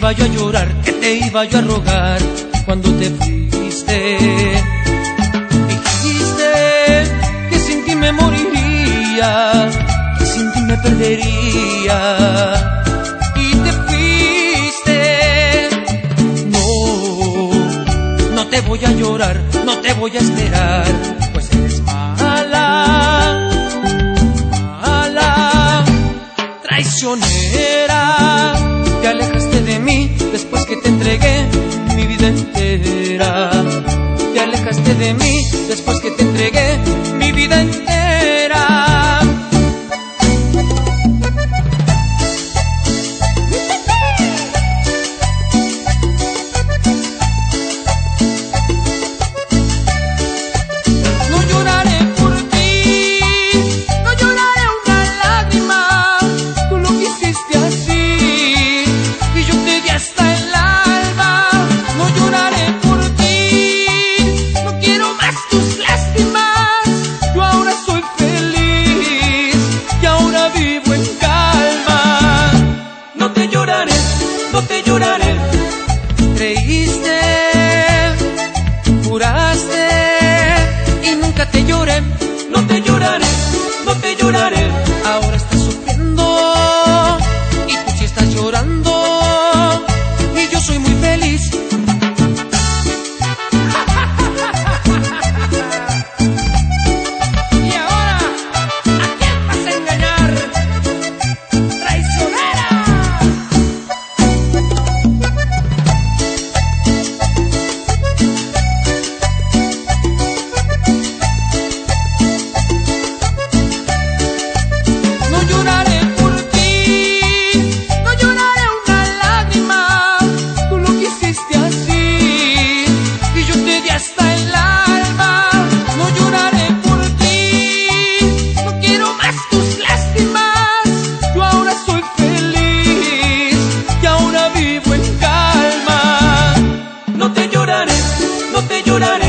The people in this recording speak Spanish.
iba yo a llorar, que te iba yo a rogar cuando te fuiste. Dijiste que sin ti me moriría, que sin ti me perdería, y te fuiste. No te voy a llorar, no te voy a esperar, pues eres mala, mala, traicionera. Te alejaste de mí después que te entregué mi vida entera. Te alejaste de mí después que te entregué mi vida entera. No lloraré por ti, no lloraré una lágrima. Tú lo quisiste así y yo te di hasta el alma. No lloraré por ti, no quiero más tus lástimas. Yo ahora soy feliz y ahora vivo en calma. No te lloraré, no te lloraré. Creíste, juraste y nunca te lloré. No te lloraré, no te lloraré. Ahora estás sufriendo y tú sí estás llorando y yo soy muy feliz. Y ahora, ¿a quién vas a engañar? ¡Traicionera! No lloraré por ti, no lloraré una lágrima. Tú lo quisiste así y yo te di hasta el alma. No lloraré por ti, no quiero más tus lástimas. Yo ahora soy feliz y ahora vivo en calma. No te lloraré, no te lloraré.